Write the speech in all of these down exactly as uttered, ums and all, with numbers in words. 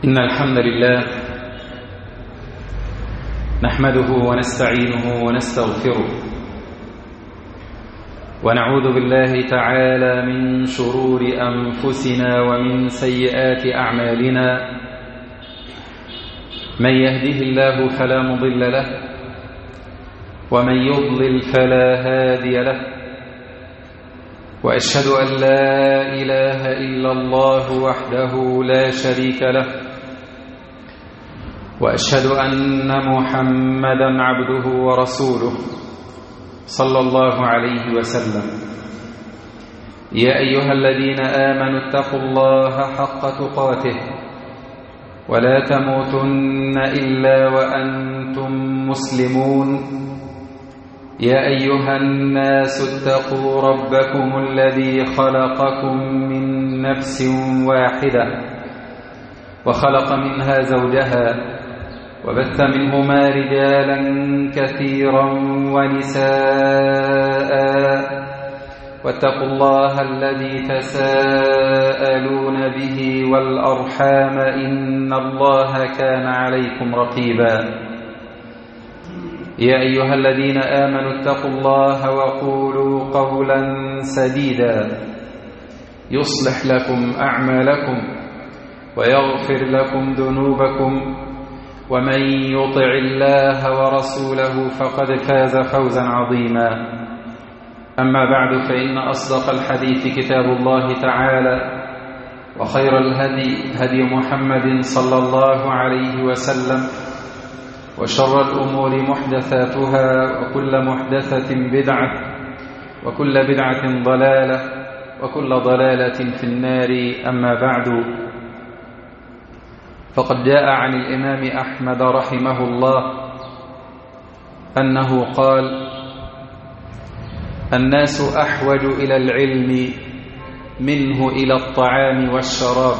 إن الحمد لله نحمده ونستعينه ونستغفره ونعوذ بالله تعالى من شرور أنفسنا ومن سيئات أعمالنا. من يهده الله فلا مضل له ومن يضلل فلا هادي له، وأشهد أن لا إله إلا الله وحده لا شريك له، وأشهد أن محمدا عبده ورسوله صلى الله عليه وسلم. يا أيها الذين آمنوا اتقوا الله حق تقاته ولا تموتن إلا وأنتم مسلمون. يا أيها الناس اتقوا ربكم الذي خلقكم من نفس واحدة وخلق منها زوجها وبث منهما رجالا كثيرا ونساء، واتقوا الله الذي تساءلون به والأرحام إن الله كان عليكم رقيبا. يا أيها الذين آمنوا اتقوا الله وقولوا قولا سديدا يصلح لكم أعمالكم ويغفر لكم ذنوبكم، ومن يطع الله ورسوله فقد فاز فوزا عظيما. أما بعد، فإن أصدق الحديث كتاب الله تعالى، وخير الهدي هدي محمد صلى الله عليه وسلم، وشر الأمور محدثاتها، وكل محدثة بدعة، وكل بدعة ضلالة، وكل ضلالة في النار. أما بعد، فقد جاء عن الإمام أحمد رحمه الله أنه قال: الناس أحوج إلى العلم منه إلى الطعام والشراب،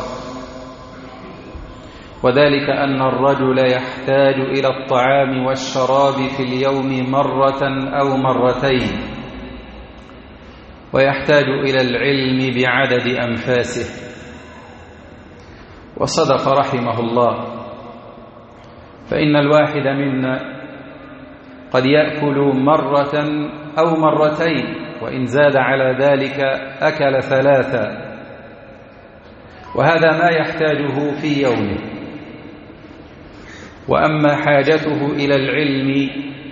وذلك أن الرجل يحتاج إلى الطعام والشراب في اليوم مرة أو مرتين، ويحتاج إلى العلم بعدد أنفاسه. وصدق رحمه الله، فإن الواحد منا قد يأكل مرة أو مرتين، وإن زاد على ذلك أكل ثلاثة، وهذا ما يحتاجه في يومه. وأما حاجته إلى العلم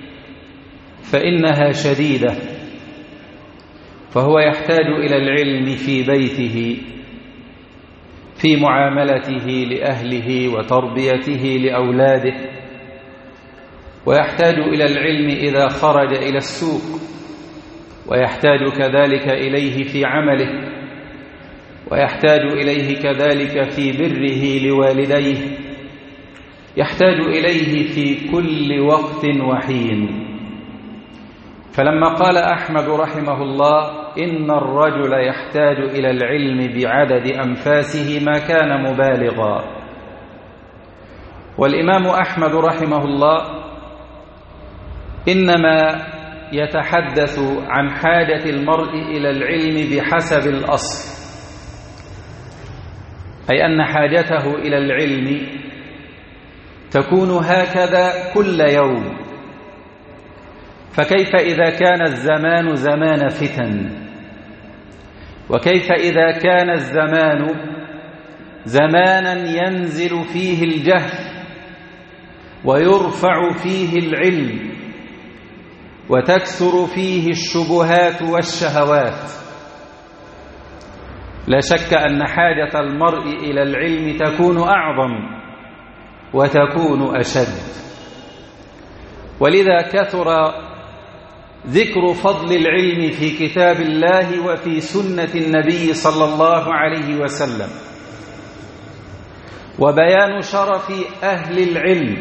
فإنها شديدة، فهو يحتاج إلى العلم في بيته، في معاملته لأهله وتربيته لأولاده، ويحتاج إلى العلم إذا خرج إلى السوق، ويحتاج كذلك إليه في عمله، ويحتاج إليه كذلك في بره لوالديه، يحتاج إليه في كل وقت وحين. فلما قال أحمد رحمه الله إن الرجل يحتاج إلى العلم بعدد أنفاسه ما كان مبالغا. والإمام أحمد رحمه الله إنما يتحدث عن حاجة المرء إلى العلم بحسب الأصل، أي أن حاجته إلى العلم تكون هكذا كل يوم. فكيف إذا كان الزمان زمان فتن؟ وكيف إذا كان الزمان زمانا ينزل فيه الجهل ويرفع فيه العلم وتكثر فيه الشبهات والشهوات؟ لا شك أن حاجة المرء إلى العلم تكون أعظم وتكون أشد. ولذا كثر ذكر فضل العلم في كتاب الله وفي سنة النبي صلى الله عليه وسلم، وبيان شرف أهل العلم،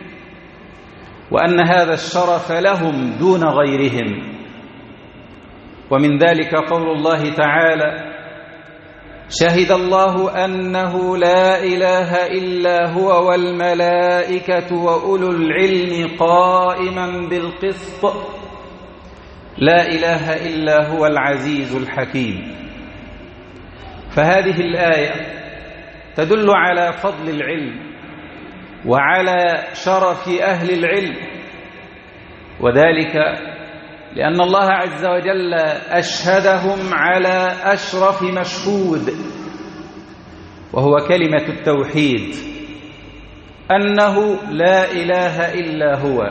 وأن هذا الشرف لهم دون غيرهم. ومن ذلك قول الله تعالى: شهد الله أنه لا إله إلا هو والملائكة وأولو العلم قائما بالقسط لا إله إلا هو العزيز الحكيم. فهذه الآية تدل على فضل العلم وعلى شرف أهل العلم، وذلك لأن الله عز وجل أشهدهم على أشرف مشهود، وهو كلمة التوحيد، أنه لا إله إلا هو.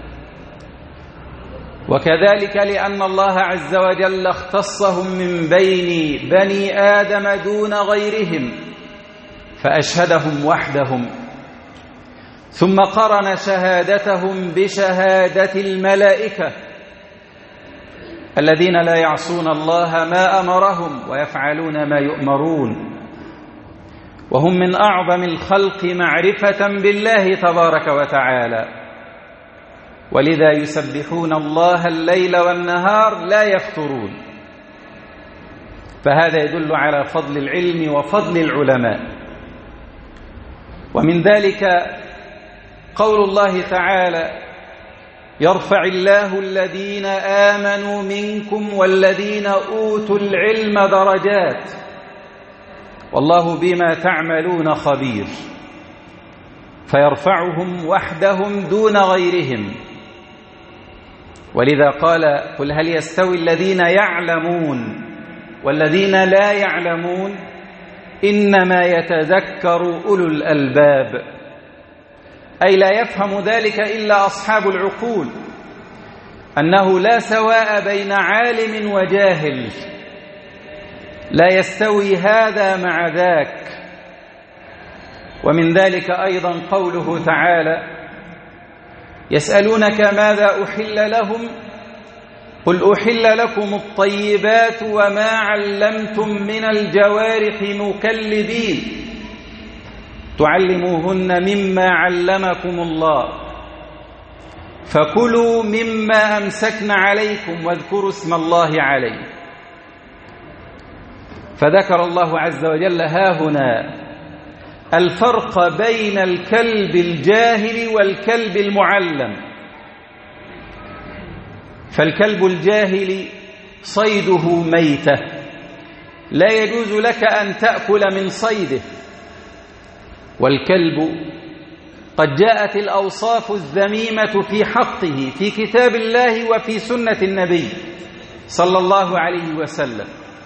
وكذلك لأن الله عز وجل اختصهم من بين بني آدم دون غيرهم فأشهدهم وحدهم، ثم قرن شهادتهم بشهادة الملائكة الذين لا يعصون الله ما أمرهم ويفعلون ما يؤمرون، وهم من أعظم الخلق معرفة بالله تبارك وتعالى، ولذا يسبحون الله الليل والنهار لا يفترون. فهذا يدل على فضل العلم وفضل العلماء. ومن ذلك قول الله تعالى: يرفع الله الذين آمنوا منكم والذين أوتوا العلم درجات والله بما تعملون خبير. فيرفعهم وحدهم دون غيرهم، ولذا قال: قل هل يستوي الذين يعلمون والذين لا يعلمون إنما يتذكر أولو الألباب. أي لا يفهم ذلك إلا أصحاب العقول، أنه لا سواء بين عالم وجاهل، لا يستوي هذا مع ذاك. ومن ذلك أيضا قوله تعالى: يسألونك ماذا أحل لهم قل أحل لكم الطيبات وما علمتم من الجوارح مكلبين تعلموهن مما علمكم الله فكلوا مما أمسكن عليكم واذكروا اسم الله عليه. فذكر الله عز وجل هاهنا الفرق بين الكلب الجاهل والكلب المعلم. فالكلب الجاهل صيده ميتة، لا يجوز لك أن تأكل من صيده. والكلب قد جاءت الأوصاف الذميمة في حقه في كتاب الله وفي سنة النبي صلى الله عليه وسلم،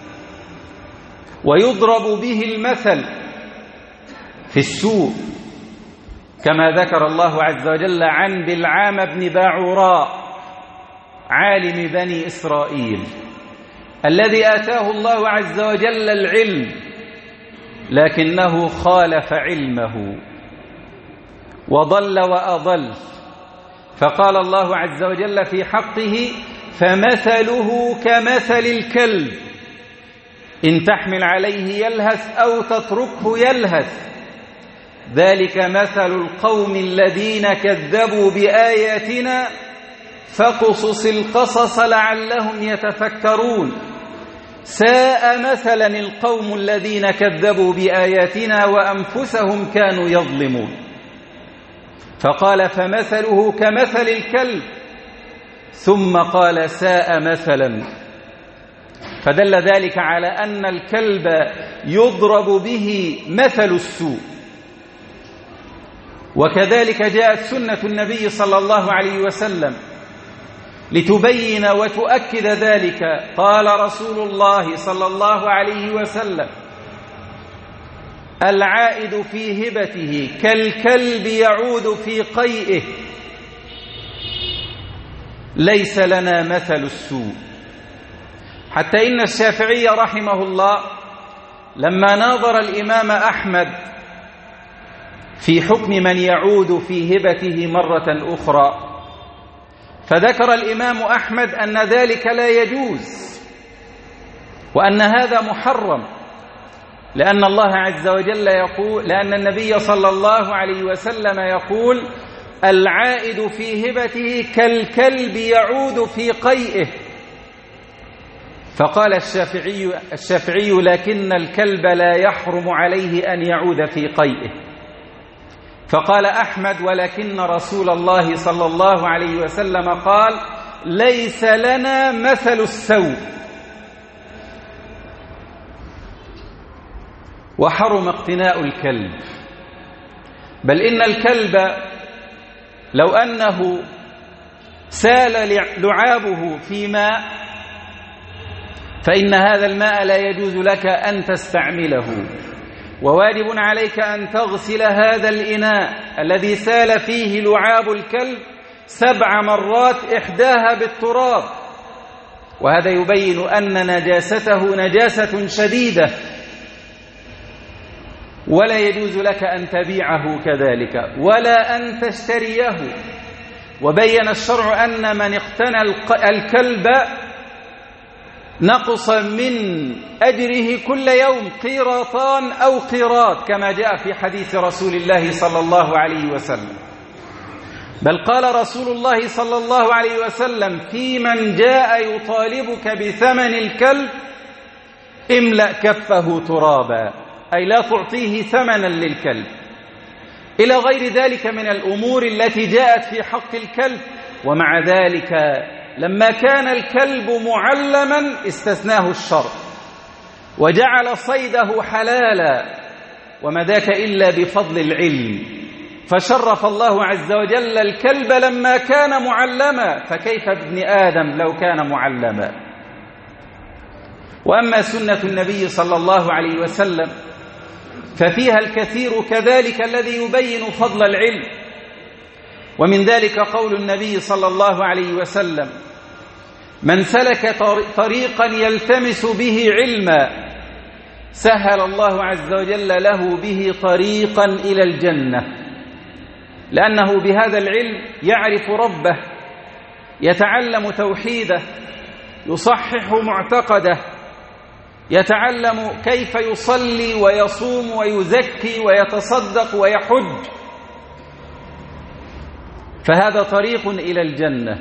ويضرب به المثل في السوء، كما ذكر الله عز وجل عن بلعام بن باعوراء عالم بني إسرائيل الذي آتاه الله عز وجل العلم لكنه خالف علمه وضل وأضل. فقال الله عز وجل في حقه: فمثله كمثل الكلب إن تحمل عليه يلهث أو تتركه يلهث ذلك مثل القوم الذين كذبوا بآياتنا فاقصص القصص لعلهم يتفكرون ساء مثلا القوم الذين كذبوا بآياتنا وأنفسهم كانوا يظلمون. فقال: فمثله كمثل الكلب، ثم قال: ساء مثلا. فدل ذلك على أن الكلب يضرب به مثل السوء. وكذلك جاءت سنة النبي صلى الله عليه وسلم لتبين وتؤكد ذلك. قال رسول الله صلى الله عليه وسلم: العائد في هبته كالكلب يعود في قيئه، ليس لنا مثل السوء. حتى إن الشافعي رحمه الله لما ناظر الإمام أحمد في حكم من يعود في هبته مرة أخرى، فذكر الإمام أحمد أن ذلك لا يجوز وأن هذا محرم، لأن الله عز وجل يقول، لأن النبي صلى الله عليه وسلم يقول: العائد في هبته كالكلب يعود في قيئه. فقال الشافعي, الشافعي لكن الكلب لا يحرم عليه أن يعود في قيئه. فقال أحمد: ولكن رسول الله صلى الله عليه وسلم قال: ليس لنا مثل السوء. وحرم اقتناء الكلب، بل إن الكلب لو أنه سال لعابه في ماء فإن هذا الماء لا يجوز لك أن تستعمله، وواجب عليك أن تغسل هذا الإناء الذي سال فيه لعاب الكلب سبع مرات إحداها بالتراب، وهذا يبين أن نجاسته نجاسة شديدة ولا يجوز لك أن تبيعه كذلك ولا أن تشتريه. وبين الشرع أن من اقتنى الكلب نقص من أجره كل يوم قيراطان أو قيراط كما جاء في حديث رسول الله صلى الله عليه وسلم. بل قال رسول الله صلى الله عليه وسلم في من جاء يطالبك بثمن الكلب املأ كفه ترابا، أي لا تعطيه ثمنا للكلب، إلى غير ذلك من الأمور التي جاءت في حق الكلب. ومع ذلك لما كان الكلب معلما استثناه الشرع وجعل صيده حلالا، وما ذاك إلا بفضل العلم، فشرف الله عز وجل الكلب لما كان معلما، فكيف بابن آدم لو كان معلما؟ وأما سنة النبي صلى الله عليه وسلم ففيها الكثير كذلك الذي يبين فضل العلم، ومن ذلك قول النبي صلى الله عليه وسلم من سلك طريقا يلتمس به علما سهل الله عز وجل له به طريقا إلى الجنة، لأنه بهذا العلم يعرف ربه، يتعلم توحيده، يصحح معتقده، يتعلم كيف يصلي ويصوم ويزكي ويتصدق ويحج، فهذا طريق إلى الجنة.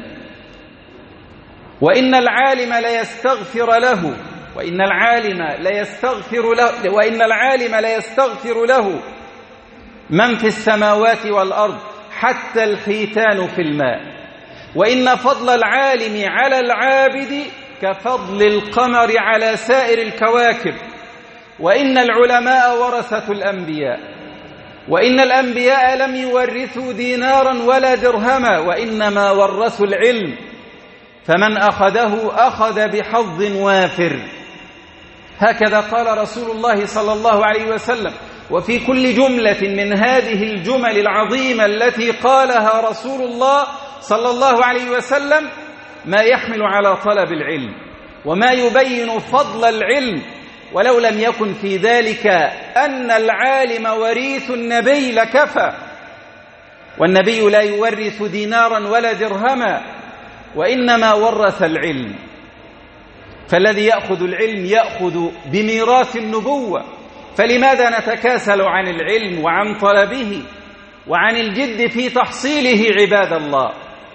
وإن العالم ليستغفر له وإن العالم ليستغفر له وإن العالم ليستغفر له من في السماوات والأرض حتى الحيتان في الماء، وإن فضل العالم على العابد كفضل القمر على سائر الكواكب، وإن العلماء ورثة الأنبياء، وإن الأنبياء لم يورثوا دينارا ولا درهما وإنما ورثوا العلم، فمن أخذه أخذ بحظ وافر. هكذا قال رسول الله صلى الله عليه وسلم. وفي كل جملة من هذه الجمل العظيمة التي قالها رسول الله صلى الله عليه وسلم ما يحمل على طلب العلم وما يبين فضل العلم، ولو لم يكن في ذلك أن العالم وريث النبي لكفى، والنبي لا يورث دينارا ولا درهما وإنما ورث العلم، فالذي يأخذ العلم يأخذ بميراث النبوة، فلماذا نتكاسل عن العلم وعن طلبه وعن الجد في تحصيله عباد الله؟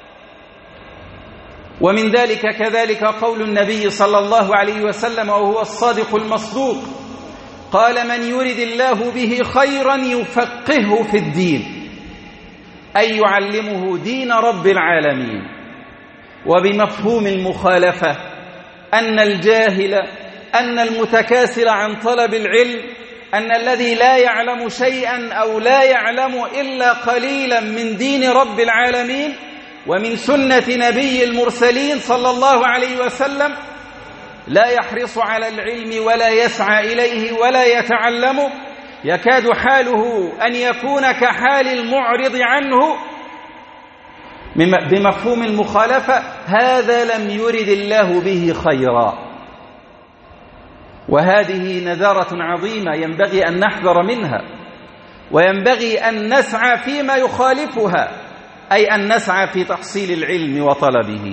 ومن ذلك كذلك قول النبي صلى الله عليه وسلم وهو الصادق المصدوق، قال من يرد الله به خيرا يفقهه في الدين، أي يعلمه دين رب العالمين. وبمفهوم المخالفة أن الجاهل أن المتكاسل عن طلب العلم أن الذي لا يعلم شيئا أو لا يعلم إلا قليلا من دين رب العالمين ومن سنة نبي المرسلين صلى الله عليه وسلم لا يحرص على العلم ولا يسعى إليه ولا يتعلمه، يكاد حاله أن يكون كحال المعرض عنه. بمفهوم المخالفة هذا لم يرد الله به خيرا، وهذه نذارة عظيمة ينبغي أن نحذر منها، وينبغي أن نسعى فيما يخالفها، أي أن نسعى في تحصيل العلم وطلبه.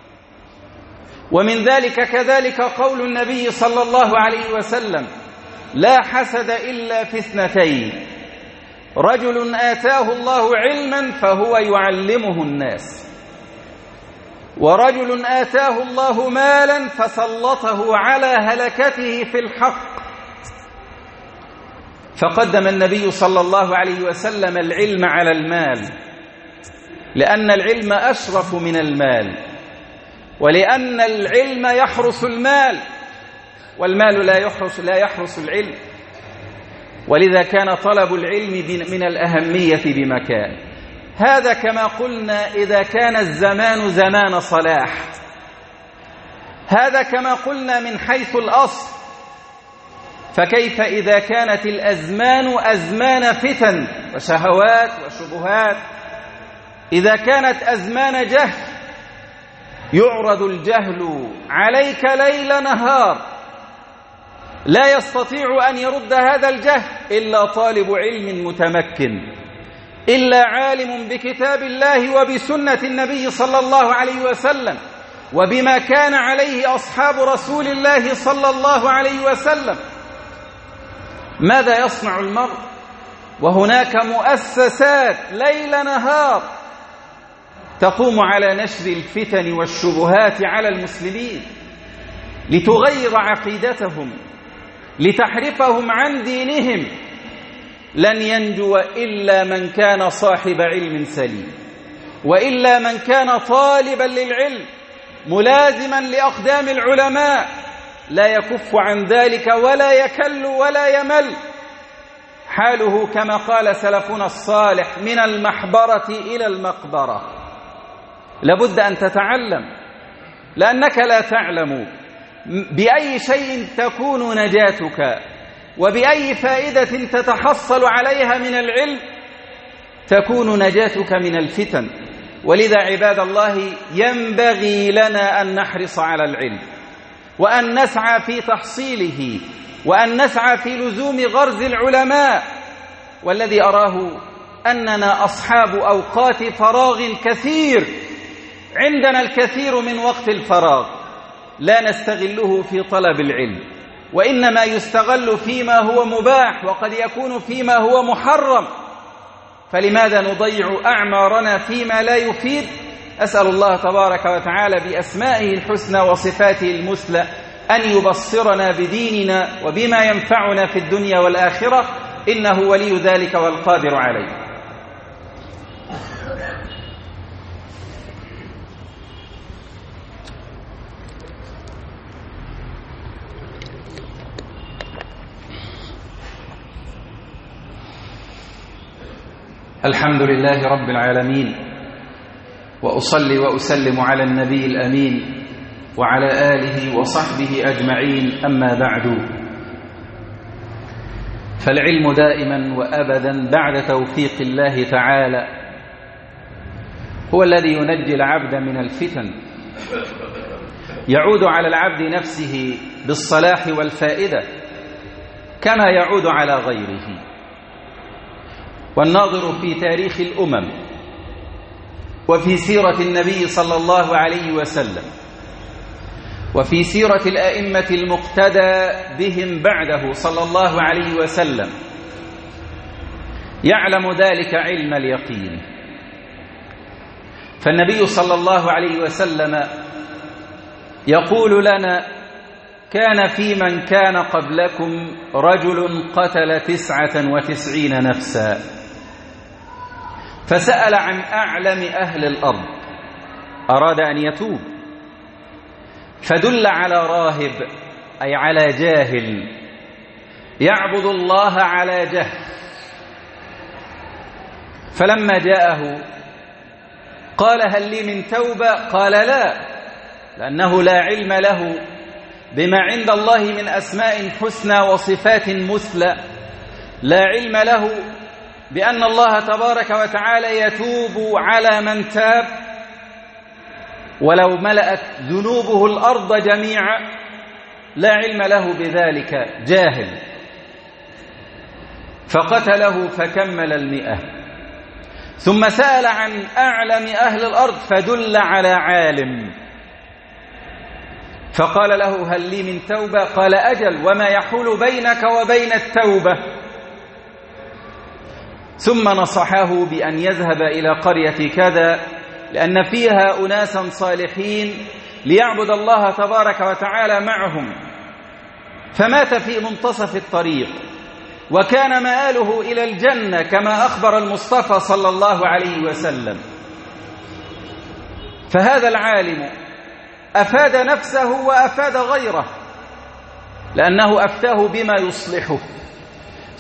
ومن ذلك كذلك قول النبي صلى الله عليه وسلم لا حسد إلا في اثنتين، رجل آتاه الله علما فهو يعلمه الناس، ورجل آتاه الله مالا فسلطه على هلكته في الحق. فقدم النبي صلى الله عليه وسلم العلم على المال، لأن العلم أشرف من المال، ولأن العلم يحرس المال، والمال لا يحرس لا يحرس العلم. ولذا كان طلب العلم من الأهمية بمكان. هذا كما قلنا إذا كان الزمان زمان صلاح، هذا كما قلنا من حيث الأصل، فكيف إذا كانت الأزمان أزمان فتن وشهوات وشبهات؟ إذا كانت أزمان جهل يعرض الجهل عليك ليل نهار، لا يستطيع أن يرد هذا الجهل إلا طالب علم متمكن، إلا عالم بكتاب الله وبسنة النبي صلى الله عليه وسلم وبما كان عليه أصحاب رسول الله صلى الله عليه وسلم. ماذا يصنع المرء وهناك مؤسسات ليل نهار تقوم على نشر الفتن والشبهات على المسلمين لتغير عقيدتهم، لتحرفهم عن دينهم؟ لن ينجو إلا من كان صاحب علم سليم، وإلا من كان طالبا للعلم ملازما لأقدام العلماء لا يكف عن ذلك ولا يكل ولا يمل. حاله كما قال سلفنا الصالح: من المحبرة إلى المقبرة. لابد أن تتعلم، لأنك لا تعلم بأي شيء تكون نجاتك وبأي فائدة تتحصل عليها من العلم تكون نجاتك من الفتن. ولذا عباد الله ينبغي لنا أن نحرص على العلم وأن نسعى في تحصيله وأن نسعى في لزوم غرز العلماء. والذي أراه أننا أصحاب أوقات فراغ كثير، عندنا الكثير من وقت الفراغ لا نستغله في طلب العلم، وإنما يستغل فيما هو مباح وقد يكون فيما هو محرم. فلماذا نضيع أعمارنا فيما لا يفيد؟ أسأل الله تبارك وتعالى بأسمائه الحسنى وصفاته المثلى أن يبصرنا بديننا وبما ينفعنا في الدنيا والآخرة، إنه ولي ذلك والقادر عليه. الحمد لله رب العالمين، وأصلي وأسلم على النبي الأمين وعلى آله وصحبه أجمعين، أما بعد. فالعلم دائما وأبدا بعد توفيق الله تعالى هو الذي ينجي العبد من الفتن، يعود على العبد نفسه بالصلاح والفائدة كما يعود على غيره. والناظر في تاريخ الأمم وفي سيرة النبي صلى الله عليه وسلم وفي سيرة الأئمة المقتدى بهم بعده صلى الله عليه وسلم يعلم ذلك علم اليقين. فالنبي صلى الله عليه وسلم يقول لنا: كان في من كان قبلكم رجل قتل تسعة وتسعين نفسا فسأل عن أعلم أهل الأرض، أراد أن يتوب، فدل على راهب أي على جاهل يعبد الله على جهل. فلما جاءه قال: هل لي من توبة؟ قال: لا، لأنه لا علم له بما عند الله من أسماء حسنى وصفات مثلى، لا علم له بأن الله تبارك وتعالى يتوب على من تاب ولو ملأت ذنوبه الأرض جميعا، لا علم له بذلك، جاهل. فقتله فكمل المئة، ثم سأل عن أعلم أهل الأرض فدل على عالم، فقال له: هل لي من توبة؟ قال: أجل، وما يحول بينك وبين التوبة؟ ثم نصحه بأن يذهب إلى قرية كذا لأن فيها أناسا صالحين ليعبد الله تبارك وتعالى معهم. فمات في منتصف الطريق وكان مآله إلى الجنة كما أخبر المصطفى صلى الله عليه وسلم. فهذا العالم أفاد نفسه وأفاد غيره، لأنه أفتاه بما يصلحه،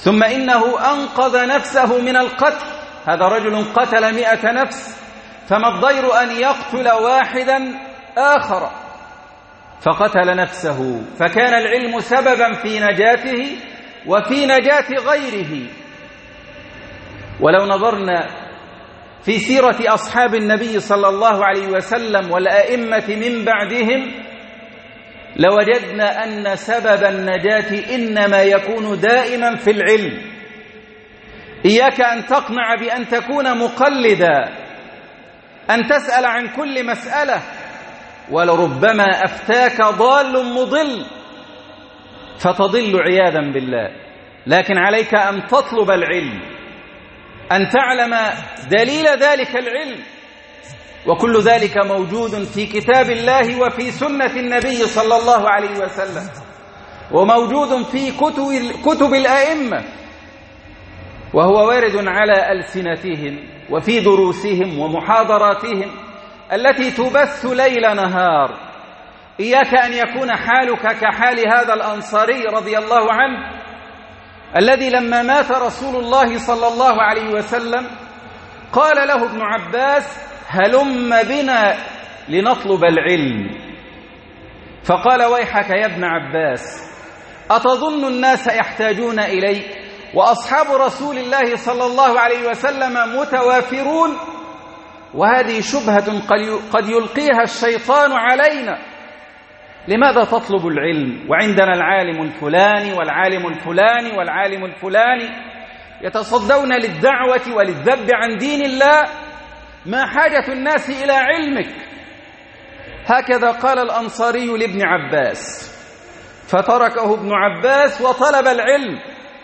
ثم إنه أنقذ نفسه من القتل، هذا رجل قتل مئة نفس، فما الضير أن يقتل واحدا آخر، فقتل نفسه، فكان العلم سببا في نجاته وفي نجاة غيره. ولو نظرنا في سيرة أصحاب النبي صلى الله عليه وسلم والأئمة من بعدهم لوجدنا أن سبب النجاة إنما يكون دائما في العلم. إياك أن تقنع بأن تكون مقلدا، أن تسأل عن كل مسألة، ولربما أفتاك ضال مضل فتضل عياذا بالله، لكن عليك أن تطلب العلم، أن تعلم دليل ذلك العلم، وكل ذلك موجود في كتاب الله وفي سنة النبي صلى الله عليه وسلم، وموجود في كتب, كتب الأئمة، وهو وارد على ألسنتهم وفي دروسهم ومحاضراتهم التي تبث ليل نهار. إياك أن يكون حالك كحال هذا الأنصاري رضي الله عنه الذي لما مات رسول الله صلى الله عليه وسلم قال له ابن عباس: هلم بنا لنطلب العلم. فقال: ويحك يا ابن عباس، أتظن الناس يحتاجون إليك وأصحاب رسول الله صلى الله عليه وسلم متوافرون؟ وهذه شبهة قد يلقيها الشيطان علينا. لماذا تطلب العلم وعندنا العالم الفلاني والعالم الفلاني والعالم الفلاني يتصدون للدعوة وللذب عن دين الله؟ ما حاجة الناس إلى علمك؟ هكذا قال الأنصاري لابن عباس، فتركه ابن عباس وطلب العلم،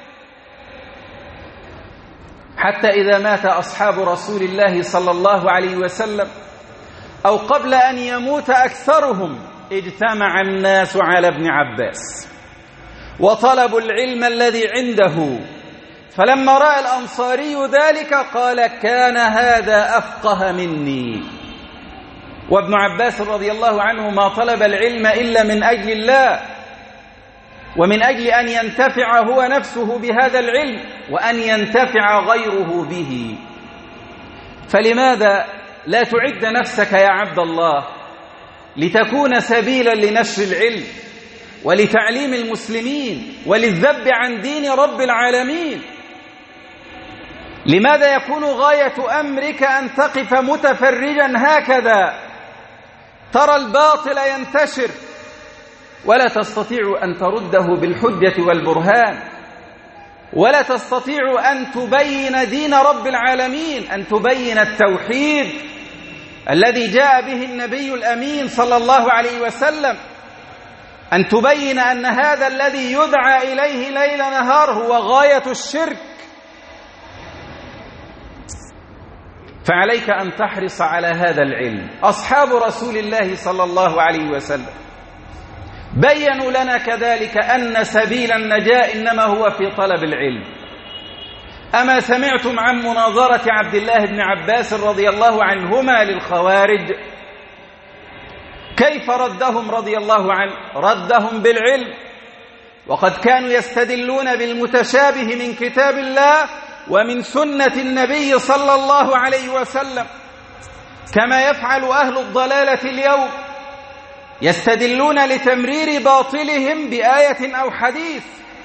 حتى إذا مات أصحاب رسول الله صلى الله عليه وسلم أو قبل أن يموت أكثرهم اجتمع الناس على ابن عباس وطلبوا العلم الذي عنده. فلما رأى الأنصاري ذلك قال: كان هذا أفقه مني. وابن عباس رضي الله عنه ما طلب العلم إلا من أجل الله، ومن أجل أن ينتفع هو نفسه بهذا العلم وأن ينتفع غيره به. فلماذا لا تعد نفسك يا عبد الله لتكون سبيلا لنشر العلم ولتعليم المسلمين وللذب عن دين رب العالمين؟ لماذا يكون غاية أمرك أن تقف متفرجا هكذا ترى الباطل ينتشر ولا تستطيع أن ترده بالحجة والبرهان، ولا تستطيع أن تبين دين رب العالمين، أن تبين التوحيد الذي جاء به النبي الأمين صلى الله عليه وسلم، أن تبين أن هذا الذي يدعى إليه ليل نهار هو غاية الشرك؟ فعليك أن تحرص على هذا العلم. أصحاب رسول الله صلى الله عليه وسلم بيّنوا لنا كذلك أن سبيل النجاة إنما هو في طلب العلم. أما سمعتم عن مناظرة عبد الله بن عباس رضي الله عنهما للخوارج؟ كيف ردهم رضي الله عنه؟ ردهم بالعلم، وقد كانوا يستدلون بالمتشابه من كتاب الله ومن سنة النبي صلى الله عليه وسلم، كما يفعل أهل الضلالة اليوم، يستدلون لتمرير باطلهم بآية أو حديث.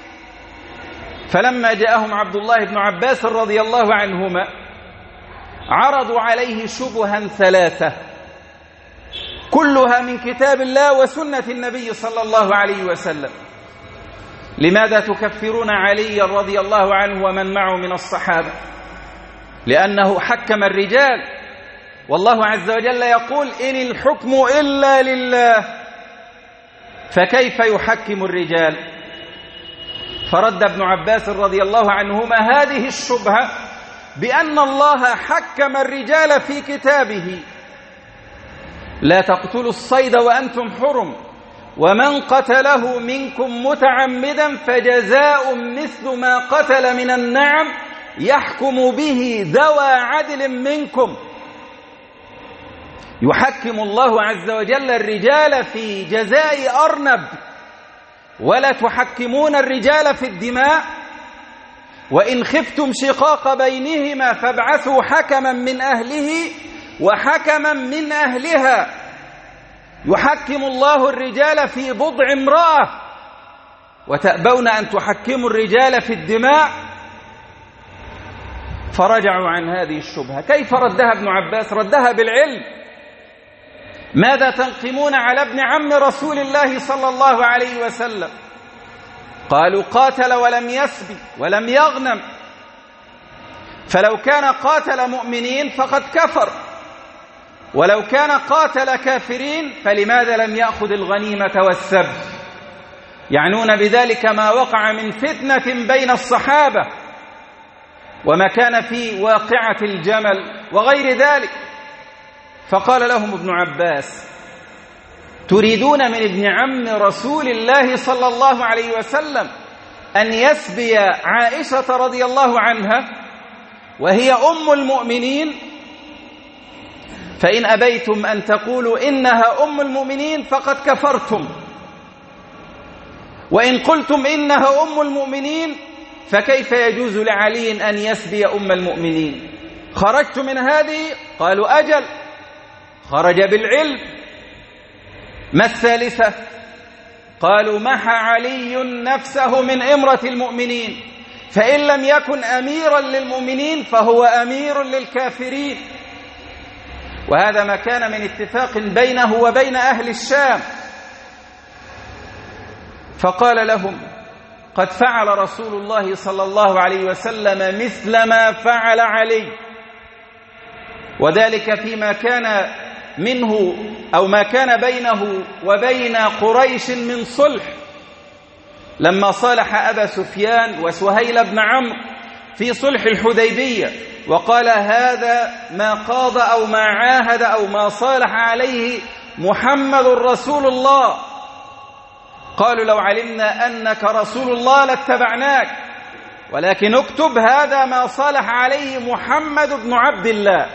فلما جاءهم عبد الله بن عباس رضي الله عنهما عرضوا عليه شبها ثلاثة كلها من كتاب الله وسنة النبي صلى الله عليه وسلم. لماذا تكفرون علي رضي الله عنه ومن معه من الصحابة؟ لأنه حكم الرجال، والله عز وجل يقول: إن الحكم إلا لله، فكيف يحكم الرجال؟ فرد ابن عباس رضي الله عنهما هذه الشبهة بأن الله حكم الرجال في كتابه: لا تقتلوا الصيد وأنتم حرم، ومن قتله منكم متعمدا فجزاء مثل ما قتل من النعم يحكم به ذوى عدل منكم. يحكم الله عز وجل الرجال في جزاء أرنب، ولا تحكمون الرجال في الدماء؟ وإن خفتم شقاق بينهما فابعثوا حكما من أهله وحكما من أهلها يحكم الله الرجال في بضع امرأة وتأبون أن تحكموا الرجال في الدماء. فرجعوا عن هذه الشبهة. كيف ردها ابن عباس؟ ردها بالعلم. ماذا تنقمون على ابن عم رسول الله صلى الله عليه وسلم؟ قالوا قاتل ولم يسبي ولم يغنم، فلو كان قاتل مؤمنين فقد كفر، ولو كان قاتل كافرين فلماذا لم يأخذ الغنيمة والسبي؟ يعنون بذلك ما وقع من فتنة بين الصحابة وما كان في واقعة الجمل وغير ذلك. فقال لهم ابن عباس: تريدون من ابن عم رسول الله صلى الله عليه وسلم أن يسبي عائشة رضي الله عنها وهي أم المؤمنين؟ فإن أبيتم أن تقولوا إنها أم المؤمنين فقد كفرتم، وإن قلتم إنها أم المؤمنين فكيف يجوز لعلي أن يسبي أم المؤمنين؟ خرجت من هذه؟ قالوا أجل، خرج بالعلم. ما الثالثة؟ قالوا محى علي نفسه من إمرة المؤمنين، فإن لم يكن أميرا للمؤمنين فهو أمير للكافرين. وهذا ما كان من اتفاق بينه وبين أهل الشام. فقال لهم: قد فعل رسول الله صلى الله عليه وسلم مثل ما فعل علي، وذلك فيما كان منه أو ما كان بينه وبين قريش من صلح، لما صالح أبا سفيان وسهيل بن عمرو في صلح الحديبية وقال: هذا ما قاض أو ما عاهد أو ما صالح عليه محمد رسول الله. قالوا: لو علمنا أنك رسول الله لاتبعناك، ولكن اكتب هذا ما صالح عليه محمد بن عبد الله.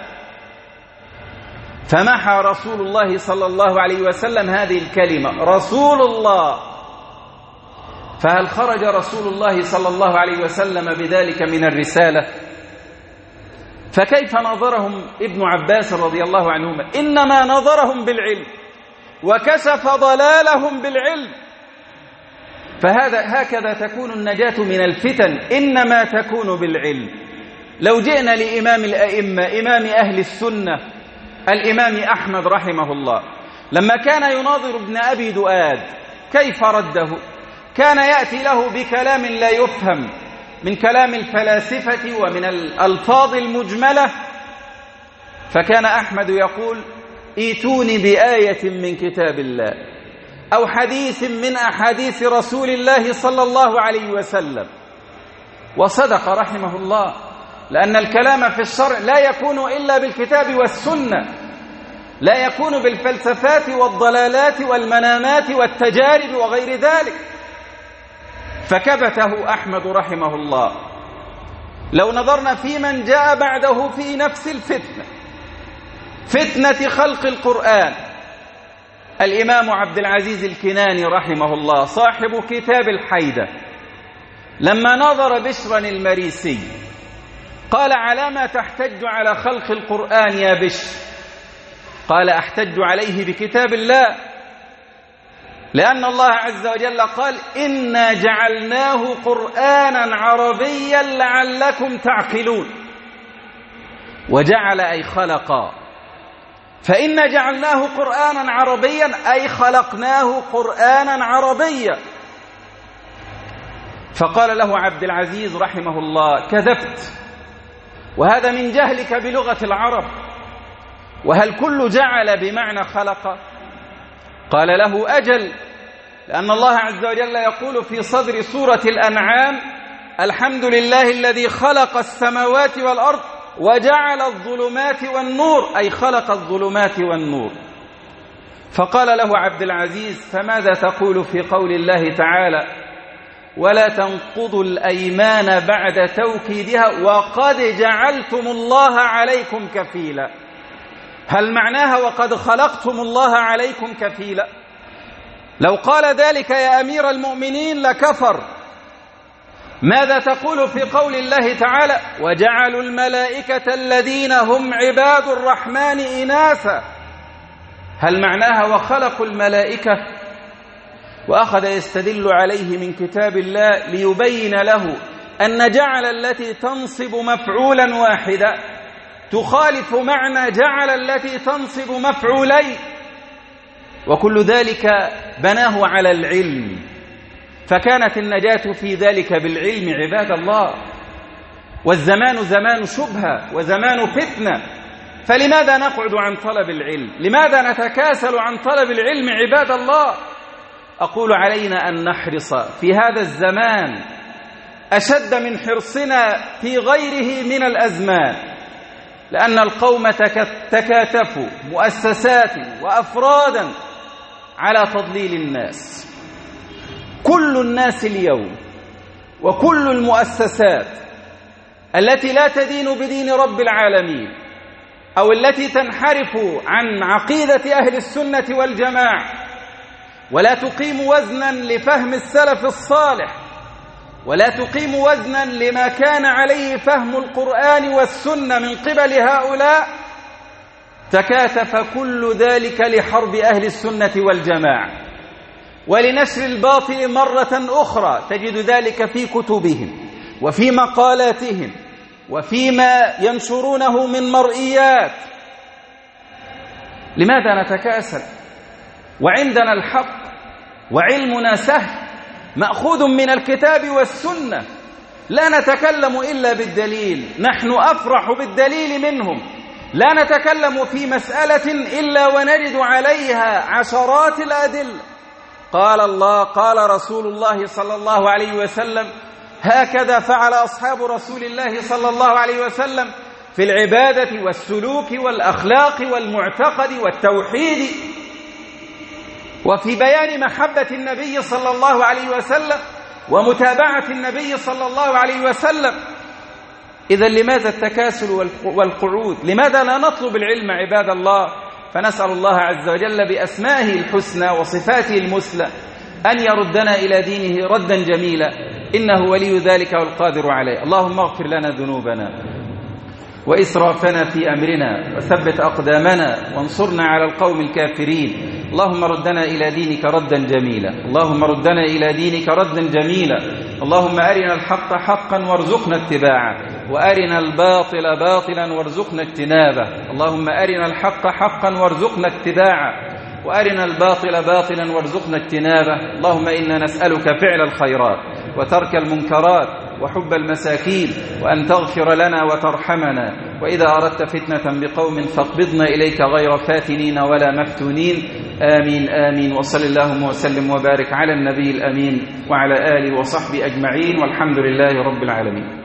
فمحى رسول الله صلى الله عليه وسلم هذه الكلمة رسول الله. فهل خرج رسول الله صلى الله عليه وسلم بذلك من الرسالة؟ فكيف نظرهم ابن عباس رضي الله عنهما؟ إنما نظرهم بالعلم وكشف ضلالهم بالعلم. فهذا هكذا تكون النجاة من الفتن، إنما تكون بالعلم. لو جئنا لإمام الأئمة إمام أهل السنة الإمام أحمد رحمه الله، لما كان يناظر ابن أبي دؤاد كيف رده؟ كان يأتي له بكلام لا يفهم من كلام الفلاسفة ومن الألفاظ المجملة، فكان أحمد يقول: ائتوني بآية من كتاب الله أو حديث من أحاديث رسول الله صلى الله عليه وسلم. وصدق رحمه الله، لأن الكلام في الشرع لا يكون إلا بالكتاب والسنة، لا يكون بالفلسفات والضلالات والمنامات والتجارب وغير ذلك. فكبته أحمد رحمه الله. لو نظرنا في من جاء بعده في نفس الفتنة، فتنة خلق القرآن، الإمام عبد العزيز الكناني رحمه الله صاحب كتاب الحيدة، لما نظر بشرا المريسي قال: على ما تحتج على خلق القرآن يا بشر؟ قال: أحتج عليه بكتاب الله، لأن الله عز وجل قال: إنا جعلناه قرآنا عربيا لعلكم تعقلون. وجعل أي خلقا، فإنا جعلناه قرآنا عربيا أي خلقناه قرآنا عربيا. فقال له عبد العزيز رحمه الله: كذبت، وهذا من جهلك بلغة العرب، وهل كل جعل بمعنى خلق؟ قال له: أجل، لأن الله عز وجل يقول في صدر سورة الأنعام: الحمد لله الذي خلق السماوات والأرض وجعل الظلمات والنور، أي خلق الظلمات والنور. فقال له عبد العزيز: فماذا تقول في قول الله تعالى: ولا تنقضوا الأيمان بعد توكيدها وقد جعلتم الله عليكم كفيلا؟ هل معناها وقد خلقتم الله عليكم كفيلا؟ لو قال ذلك يا أمير المؤمنين لكفر، ماذا تقول في قول الله تعالى وجعلوا الملائكة الذين هم عباد الرحمن إناثا؟ هل معناها وخلقوا الملائكة؟ وأخذ يستدل عليه من كتاب الله ليبين له أن جعل التي تنصب مفعولا واحدا تخالف معنى جعل التي تنصب مفعولين، وكل ذلك بناه على العلم، فكانت النجاة في ذلك بالعلم عباد الله. والزمان زمان شبهة وزمان فتنة، فلماذا نقعد عن طلب العلم؟ لماذا نتكاسل عن طلب العلم عباد الله؟ أقول علينا أن نحرص في هذا الزمان أشد من حرصنا في غيره من الأزمان، لأن القوم تكاتفوا مؤسسات وأفرادا على تضليل الناس. كل الناس اليوم وكل المؤسسات التي لا تدين بدين رب العالمين أو التي تنحرف عن عقيدة أهل السنة والجماعة ولا تقيم وزنا لفهم السلف الصالح ولا تقيم وزنا لما كان عليه فهم القرآن والسنة من قبل هؤلاء، تكاتف كل ذلك لحرب أهل السنة والجماعة ولنشر الباطل مرة أخرى. تجد ذلك في كتبهم وفي مقالاتهم وفيما ينشرونه من مرئيات. لماذا نتكاسل وعندنا الحق وعلمنا سهل مأخوذ من الكتاب والسنة؟ لا نتكلم إلا بالدليل، نحن أفرح بالدليل منهم. لا نتكلم في مسألة إلا ونجد عليها عشرات الأدلة. قال الله قال رسول الله صلى الله عليه وسلم، هكذا فعل أصحاب رسول الله صلى الله عليه وسلم في العبادة والسلوك والأخلاق والمعتقد والتوحيد، وفي بيان محبة النبي صلى الله عليه وسلم ومتابعة النبي صلى الله عليه وسلم. إذن لماذا التكاسل والقعود؟ لماذا لا نطلب العلم عباد الله؟ فنسأل الله عز وجل بأسمائه الحسنى وصفاته المثلى أن يردنا إلى دينه ردا جميلا، إنه ولي ذلك والقادر عليه. اللهم اغفر لنا ذنوبنا وإسرافنا في أمرنا وثبت أقدامنا وانصرنا على القوم الكافرين. اللهم ردنا إلى دينك ردا جميلا، اللهم ردنا إلى دينك ردا جميلا. اللهم أرنا الحق حقا وارزقنا اتباعه وأرنا الباطل باطلا وارزقنا اجتنابه. اللهم أرنا الحق حقا وارزقنا اتباعه وأرنا الباطل باطلا وارزقنا اجتنابه. اللهم إنا نسألك فعل الخيرات وترك المنكرات وحب المساكين وأن تغفر لنا وترحمنا، وإذا أردت فتنة بقوم فاقبضنا إليك غير فاتنين ولا مفتونين. آمين آمين. وصل اللهم وسلم وبارك على النبي الأمين وعلى آله وصحبه أجمعين، والحمد لله رب العالمين.